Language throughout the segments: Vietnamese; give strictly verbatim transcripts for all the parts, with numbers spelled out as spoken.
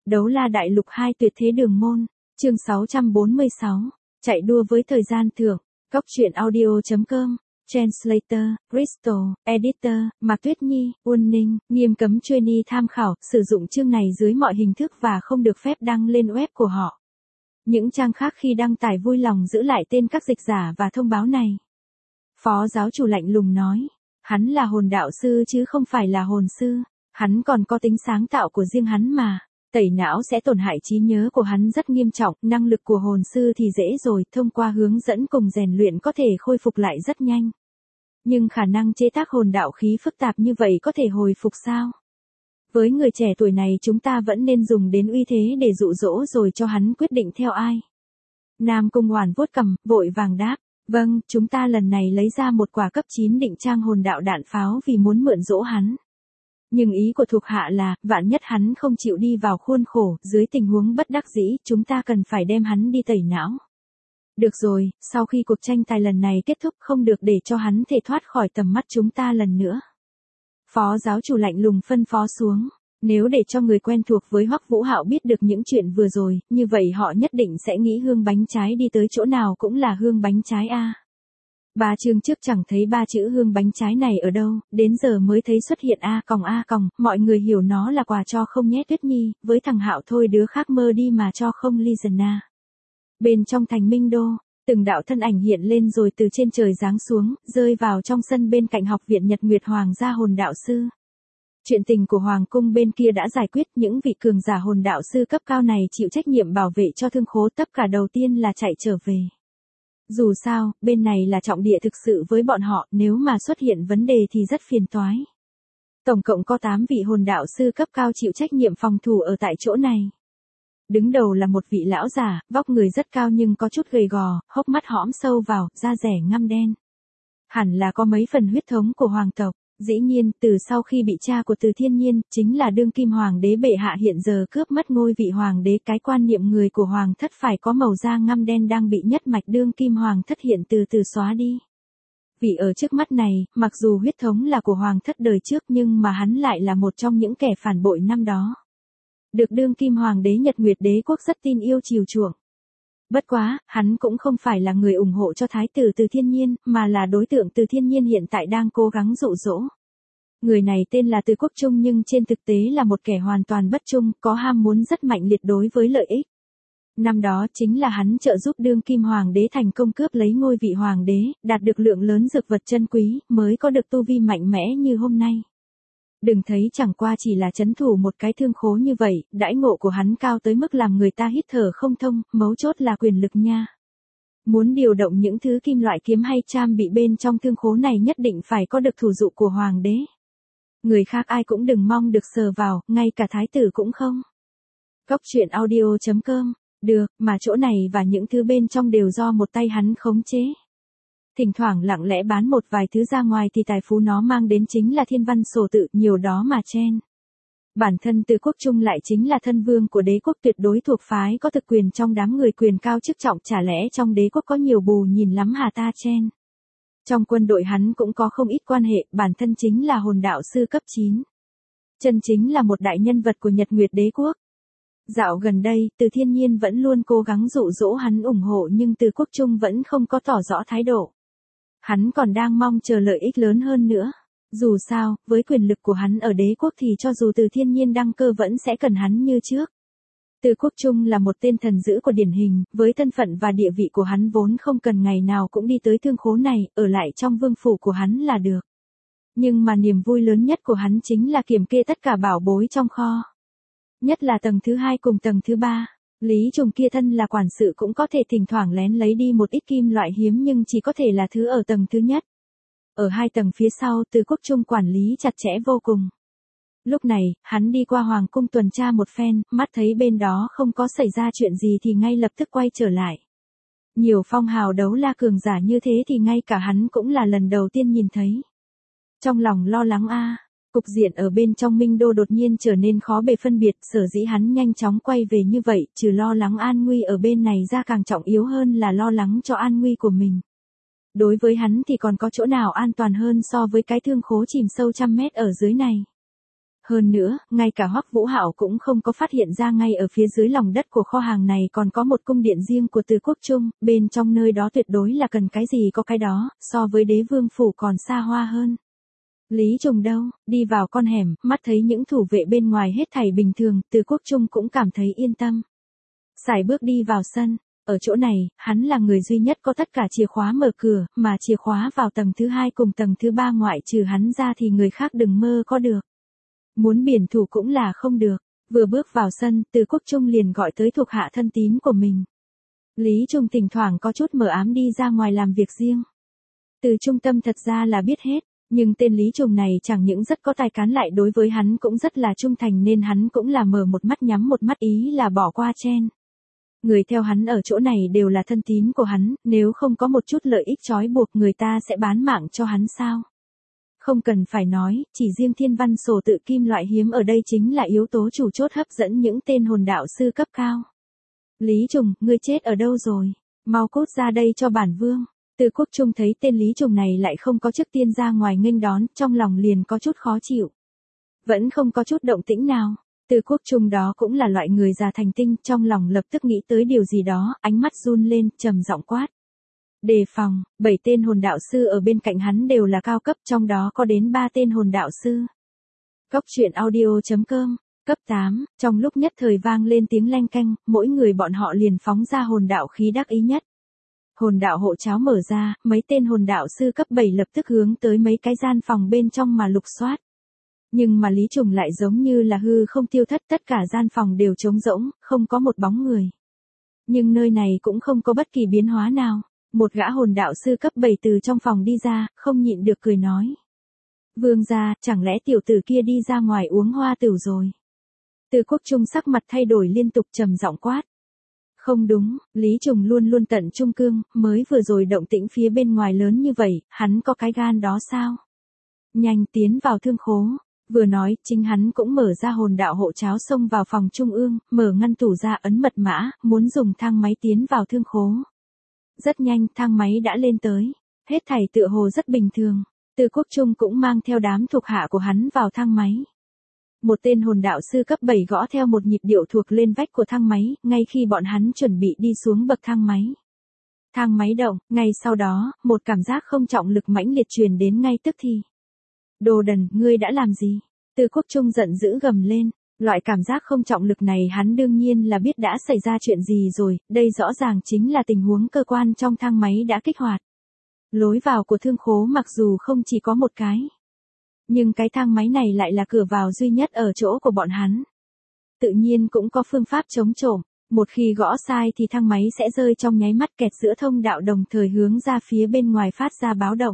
Đấu la đại lục hai tuyệt thế đường môn, chương sáu trăm bốn mươi sáu, chạy đua với thời gian thưởng, góc truyện audio.com, Translator, Crystal, Editor, Mạc Tuyết Nhi, Uân Ninh, nghiêm cấm trainee tham khảo, sử dụng chương này dưới mọi hình thức và không được phép đăng lên web của họ. Những trang khác khi đăng tải vui lòng giữ lại tên các dịch giả và thông báo này. Phó giáo chủ lạnh lùng nói, hắn là hồn đạo sư chứ không phải là hồn sư, hắn còn có tính sáng tạo của riêng hắn mà. Tẩy não sẽ tổn hại trí nhớ của hắn rất nghiêm trọng, năng lực của hồn sư thì dễ rồi, thông qua hướng dẫn cùng rèn luyện có thể khôi phục lại rất nhanh. Nhưng khả năng chế tác hồn đạo khí phức tạp như vậy có thể hồi phục sao? Với người trẻ tuổi này chúng ta vẫn nên dùng đến uy thế để dụ dỗ rồi cho hắn quyết định theo ai. Nam Cung Hoàn vuốt cằm, vội vàng đáp, vâng, chúng ta lần này lấy ra một quả cấp chín định trang hồn đạo đạn pháo vì muốn mượn dỗ hắn. Nhưng ý của thuộc hạ là, vạn nhất hắn không chịu đi vào khuôn khổ, dưới tình huống bất đắc dĩ, chúng ta cần phải đem hắn đi tẩy não. Được rồi, sau khi cuộc tranh tài lần này kết thúc không được để cho hắn thể thoát khỏi tầm mắt chúng ta lần nữa. Phó giáo chủ lạnh lùng phân phó xuống, nếu để cho người quen thuộc với Hoắc Vũ Hạo biết được những chuyện vừa rồi, như vậy họ nhất định sẽ nghĩ hương bánh trái đi tới chỗ nào cũng là hương bánh trái a. Ba chương trước chẳng thấy ba chữ hương bánh trái này ở đâu, đến giờ mới thấy xuất hiện A còng A còng, mọi người hiểu nó là quà cho không nhé Tuyết Nhi, với thằng Hạo thôi đứa khác mơ đi mà cho không Lizen A. Bên trong thành Minh Đô, từng đạo thân ảnh hiện lên rồi từ trên trời giáng xuống, rơi vào trong sân bên cạnh học viện Nhật Nguyệt Hoàng gia hồn đạo sư. Chuyện tình của Hoàng cung bên kia đã giải quyết, những vị cường giả hồn đạo sư cấp cao này chịu trách nhiệm bảo vệ cho thương khố, tất cả đầu tiên là chạy trở về. Dù sao, bên này là trọng địa thực sự với bọn họ, nếu mà xuất hiện vấn đề thì rất phiền toái. Tổng cộng có tám vị hồn đạo sư cấp cao chịu trách nhiệm phòng thủ ở tại chỗ này. Đứng đầu là một vị lão già, vóc người rất cao nhưng có chút gầy gò, hốc mắt hõm sâu vào, da rẻ ngăm đen. Hẳn là có mấy phần huyết thống của hoàng tộc. Dĩ nhiên, từ sau khi bị cha của Từ Thiên Nhiên, chính là đương kim hoàng đế bệ hạ hiện giờ cướp mất ngôi vị hoàng đế, cái quan niệm người của hoàng thất phải có màu da ngăm đen đang bị nhất mạch đương kim hoàng thất hiện từ từ xóa đi. Vị ở trước mắt này, mặc dù huyết thống là của hoàng thất đời trước nhưng mà hắn lại là một trong những kẻ phản bội năm đó. Được đương kim hoàng đế Nhật Nguyệt đế quốc rất tin yêu chiều chuộng. Bất quá, hắn cũng không phải là người ủng hộ cho thái tử Từ Thiên Nhiên, mà là đối tượng Từ Thiên Nhiên hiện tại đang cố gắng dụ dỗ. Người này tên là Từ Quốc Trung nhưng trên thực tế là một kẻ hoàn toàn bất trung, có ham muốn rất mạnh liệt đối với lợi ích. Năm đó chính là hắn trợ giúp đương kim hoàng đế thành công cướp lấy ngôi vị hoàng đế, đạt được lượng lớn dược vật chân quý, mới có được tu vi mạnh mẽ như hôm nay. Đừng thấy chẳng qua chỉ là trấn thủ một cái thương khố như vậy, đãi ngộ của hắn cao tới mức làm người ta hít thở không thông, mấu chốt là quyền lực nha. Muốn điều động những thứ kim loại kiếm hay trang bị bên trong thương khố này nhất định phải có được thủ dụ của hoàng đế. Người khác ai cũng đừng mong được sờ vào, ngay cả thái tử cũng không. Góc truyện audio.com, được, mà chỗ này và những thứ bên trong đều do một tay hắn khống chế. Thỉnh thoảng lặng lẽ bán một vài thứ ra ngoài thì tài phú nó mang đến chính là thiên văn sổ tự, nhiều đó mà chen. Bản thân Từ Quốc Trung lại chính là thân vương của đế quốc tuyệt đối thuộc phái có thực quyền trong đám người quyền cao chức trọng, chả lẽ trong đế quốc có nhiều bù nhìn lắm hà ta chen. Trong quân đội hắn cũng có không ít quan hệ, bản thân chính là hồn đạo sư cấp chín. Chân chính là một đại nhân vật của Nhật Nguyệt đế quốc. Dạo gần đây, Từ Thiên Nhiên vẫn luôn cố gắng dụ dỗ hắn ủng hộ nhưng Từ Quốc Trung vẫn không có tỏ rõ thái độ. Hắn còn đang mong chờ lợi ích lớn hơn nữa. Dù sao, với quyền lực của hắn ở đế quốc thì cho dù Từ Thiên Nhiên đăng cơ vẫn sẽ cần hắn như trước. Từ Quốc Trung là một tên thần dữ của điển hình, với thân phận và địa vị của hắn vốn không cần ngày nào cũng đi tới thương khố này, ở lại trong vương phủ của hắn là được. Nhưng mà niềm vui lớn nhất của hắn chính là kiểm kê tất cả bảo bối trong kho. Nhất là tầng thứ hai cùng tầng thứ ba. Lý Trùng kia thân là quản sự cũng có thể thỉnh thoảng lén lấy đi một ít kim loại hiếm nhưng chỉ có thể là thứ ở tầng thứ nhất. Ở hai tầng phía sau, Từ Quốc Trung quản lý chặt chẽ vô cùng. Lúc này, hắn đi qua hoàng cung tuần tra một phen, mắt thấy bên đó không có xảy ra chuyện gì thì ngay lập tức quay trở lại. Nhiều phong hào đấu la cường giả như thế thì ngay cả hắn cũng là lần đầu tiên nhìn thấy. Trong lòng lo lắng a. Cục diện ở bên trong Minh Đô đột nhiên trở nên khó bề phân biệt, sở dĩ hắn nhanh chóng quay về như vậy, trừ lo lắng an nguy ở bên này ra càng trọng yếu hơn là lo lắng cho an nguy của mình. Đối với hắn thì còn có chỗ nào an toàn hơn so với cái thương khố chìm sâu trăm mét ở dưới này. Hơn nữa, ngay cả Hoắc Vũ Hạo cũng không có phát hiện ra ngay ở phía dưới lòng đất của kho hàng này còn có một cung điện riêng của Từ Quốc Trung, bên trong nơi đó tuyệt đối là cần cái gì có cái đó, so với đế vương phủ còn xa hoa hơn. Lý Trùng đâu, đi vào con hẻm, mắt thấy những thủ vệ bên ngoài hết thảy bình thường, Từ Quốc Trung cũng cảm thấy yên tâm. Sải bước đi vào sân, ở chỗ này, hắn là người duy nhất có tất cả chìa khóa mở cửa, mà chìa khóa vào tầng thứ hai cùng tầng thứ ba ngoại trừ hắn ra thì người khác đừng mơ có được. Muốn biển thủ cũng là không được, vừa bước vào sân, Từ Quốc Trung liền gọi tới thuộc hạ thân tín của mình. Lý Trung thỉnh thoảng có chút mờ ám đi ra ngoài làm việc riêng. Từ Trung Tâm thật ra là biết hết. Nhưng tên Lý Trùng này chẳng những rất có tài cán lại đối với hắn cũng rất là trung thành nên hắn cũng là mở một mắt nhắm một mắt ý là bỏ qua chen. Người theo hắn ở chỗ này đều là thân tín của hắn, nếu không có một chút lợi ích trói buộc người ta sẽ bán mạng cho hắn sao? Không cần phải nói, chỉ riêng thiên văn sổ tự kim loại hiếm ở đây chính là yếu tố chủ chốt hấp dẫn những tên hồn đạo sư cấp cao. Lý Trùng, ngươi chết ở đâu rồi? Mau cút ra đây cho bản vương. Từ Quốc Trung thấy tên Lý Trùng này lại không có trước tiên ra ngoài nghênh đón, trong lòng liền có chút khó chịu. Vẫn không có chút động tĩnh nào. Từ Quốc Trung đó cũng là loại người già thành tinh, trong lòng lập tức nghĩ tới điều gì đó, ánh mắt run lên, trầm giọng quát. Đề phòng, bảy tên hồn đạo sư ở bên cạnh hắn đều là cao cấp, trong đó có đến ba tên hồn đạo sư. Cốc truyện audio chấm com, cấp tám, trong lúc nhất thời vang lên tiếng leng keng, mỗi người bọn họ liền phóng ra hồn đạo khí đắc ý nhất. Hồn đạo hộ cháo mở ra, mấy tên hồn đạo sư cấp bảy lập tức hướng tới mấy cái gian phòng bên trong mà lục soát. Nhưng mà Lý Trùng lại giống như là hư không tiêu thất, tất cả gian phòng đều trống rỗng, không có một bóng người. Nhưng nơi này cũng không có bất kỳ biến hóa nào. Một gã hồn đạo sư cấp bảy từ trong phòng đi ra, không nhịn được cười nói. Vương gia, chẳng lẽ tiểu tử kia đi ra ngoài uống hoa tửu rồi? Từ Quốc Trung sắc mặt thay đổi liên tục trầm giọng quát. Không đúng, Lý Trùng luôn luôn tận trung cương, mới vừa rồi động tĩnh phía bên ngoài lớn như vậy, hắn có cái gan đó sao? Nhanh tiến vào thương khố. Vừa nói, chính hắn cũng mở ra hồn đạo hộ cháo xông vào phòng trung ương, mở ngăn tủ ra ấn mật mã, muốn dùng thang máy tiến vào thương khố. Rất nhanh, thang máy đã lên tới. Hết thảy tựa hồ rất bình thường. Từ Quốc Trung cũng mang theo đám thuộc hạ của hắn vào thang máy. Một tên hồn đạo sư cấp bảy gõ theo một nhịp điệu thuộc lên vách của thang máy, ngay khi bọn hắn chuẩn bị đi xuống bậc thang máy. Thang máy động, ngay sau đó, một cảm giác không trọng lực mãnh liệt truyền đến ngay tức thì. Đồ đần, ngươi đã làm gì? Từ Quốc Trung giận dữ gầm lên. Loại cảm giác không trọng lực này hắn đương nhiên là biết đã xảy ra chuyện gì rồi, đây rõ ràng chính là tình huống cơ quan trong thang máy đã kích hoạt. Lối vào của thương khố mặc dù không chỉ có một cái. Nhưng cái thang máy này lại là cửa vào duy nhất ở chỗ của bọn hắn. Tự nhiên cũng có phương pháp chống trộm, một khi gõ sai thì thang máy sẽ rơi trong nháy mắt kẹt giữa thông đạo đồng thời hướng ra phía bên ngoài phát ra báo động.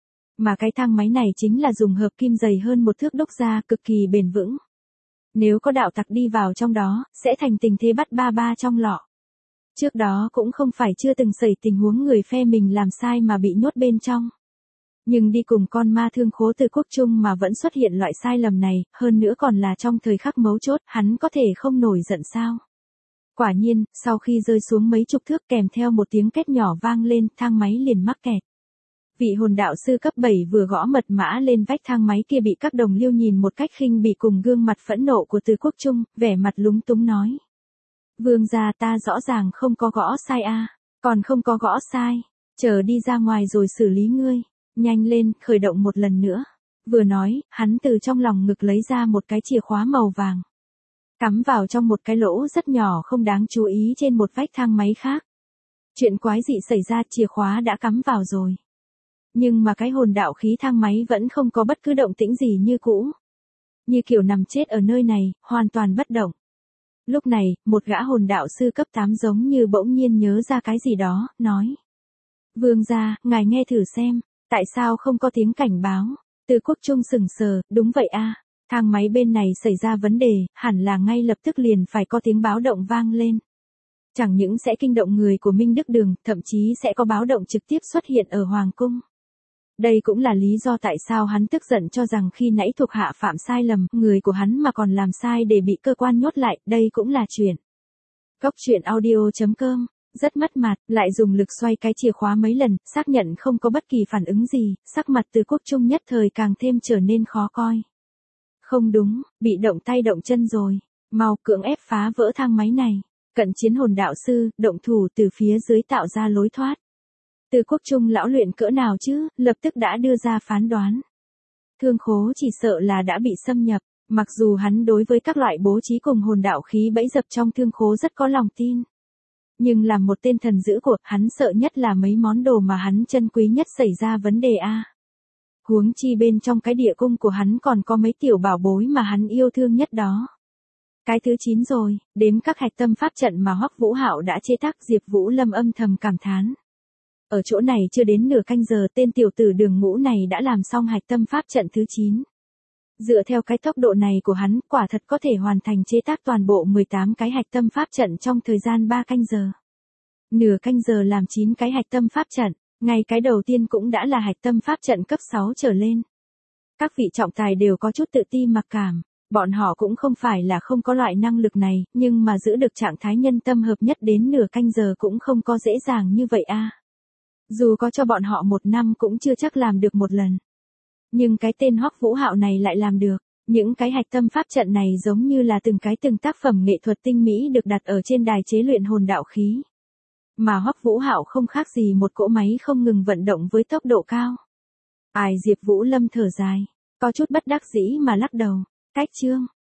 Mà cái thang máy này chính là dùng hợp kim dày hơn một thước đúc ra cực kỳ bền vững. Nếu có đạo tặc đi vào trong đó, sẽ thành tình thế bắt ba ba trong lọ. Trước đó cũng không phải chưa từng xảy tình huống người phe mình làm sai mà bị nhốt bên trong. Nhưng đi cùng con ma thương khố Từ Quốc Trung mà vẫn xuất hiện loại sai lầm này, hơn nữa còn là trong thời khắc mấu chốt, hắn có thể không nổi giận sao. Quả nhiên, sau khi rơi xuống mấy chục thước kèm theo một tiếng két nhỏ vang lên, thang máy liền mắc kẹt. Vị hồn đạo sư cấp bảy vừa gõ mật mã lên vách thang máy kia bị các đồng liêu nhìn một cách khinh bỉ cùng gương mặt phẫn nộ của Từ Quốc Trung, vẻ mặt lúng túng nói. Vương gia, ta rõ ràng không có gõ sai a, còn không có gõ sai, chờ đi ra ngoài rồi xử lý ngươi, nhanh lên, khởi động một lần nữa. Vừa nói, hắn từ trong lòng ngực lấy ra một cái chìa khóa màu vàng. Cắm vào trong một cái lỗ rất nhỏ không đáng chú ý trên một vách thang máy khác. Chuyện quái dị xảy ra, chìa khóa đã cắm vào rồi. Nhưng mà cái hồn đạo khí thang máy vẫn không có bất cứ động tĩnh gì như cũ. Như kiểu nằm chết ở nơi này, hoàn toàn bất động. Lúc này, một gã hồn đạo sư cấp tám giống như bỗng nhiên nhớ ra cái gì đó, nói. Vương gia, ngài nghe thử xem, tại sao không có tiếng cảnh báo? Từ Quốc Trung sừng sờ, đúng vậy a, thang máy bên này xảy ra vấn đề, hẳn là ngay lập tức liền phải có tiếng báo động vang lên. Chẳng những sẽ kinh động người của Minh Đức Đường, thậm chí sẽ có báo động trực tiếp xuất hiện ở Hoàng Cung. Đây cũng là lý do tại sao hắn tức giận cho rằng khi nãy thuộc hạ phạm sai lầm, người của hắn mà còn làm sai để bị cơ quan nhốt lại, đây cũng là chuyện. Cốc truyện audio chấm com, rất mất mặt, lại dùng lực xoay cái chìa khóa mấy lần, xác nhận không có bất kỳ phản ứng gì, sắc mặt Từ Quốc Trung nhất thời càng thêm trở nên khó coi. Không đúng, bị động tay động chân rồi, mau cưỡng ép phá vỡ thang máy này. Cận chiến hồn đạo sư, động thủ từ phía dưới tạo ra lối thoát. Từ Quốc Trung lão luyện cỡ nào chứ, lập tức đã đưa ra phán đoán. Thương Khố chỉ sợ là đã bị xâm nhập, mặc dù hắn đối với các loại bố trí cùng hồn đạo khí bẫy dập trong Thương Khố rất có lòng tin. Nhưng làm một tên thần dữ của, hắn sợ nhất là mấy món đồ mà hắn trân quý nhất xảy ra vấn đề a. Huống chi bên trong cái địa cung của hắn còn có mấy tiểu bảo bối mà hắn yêu thương nhất đó. Cái thứ chín rồi, đếm các hạch tâm pháp trận mà Hoắc Vũ Hạo đã chế tác, Diệp Vũ Lâm âm thầm cảm thán. Ở chỗ này chưa đến nửa canh giờ tên tiểu tử Đường Ngũ này đã làm xong hạch tâm pháp trận thứ chín. Dựa theo cái tốc độ này của hắn, quả thật có thể hoàn thành chế tác toàn bộ mười tám cái hạch tâm pháp trận trong thời gian ba canh giờ. Nửa canh giờ làm chín cái hạch tâm pháp trận, ngay cái đầu tiên cũng đã là hạch tâm pháp trận cấp sáu trở lên. Các vị trọng tài đều có chút tự ti mặc cảm, bọn họ cũng không phải là không có loại năng lực này, nhưng mà giữ được trạng thái nhân tâm hợp nhất đến nửa canh giờ cũng không có dễ dàng như vậy a. Dù có cho bọn họ một năm cũng chưa chắc làm được một lần. Nhưng cái tên Hoắc Vũ Hạo này lại làm được. Những cái hạch tâm pháp trận này giống như là từng cái từng tác phẩm nghệ thuật tinh mỹ được đặt ở trên đài chế luyện hồn đạo khí. Mà Hoắc Vũ Hạo không khác gì một cỗ máy không ngừng vận động với tốc độ cao. Ai Diệp Vũ Lâm thở dài, có chút bất đắc dĩ mà lắc đầu. Cách chương,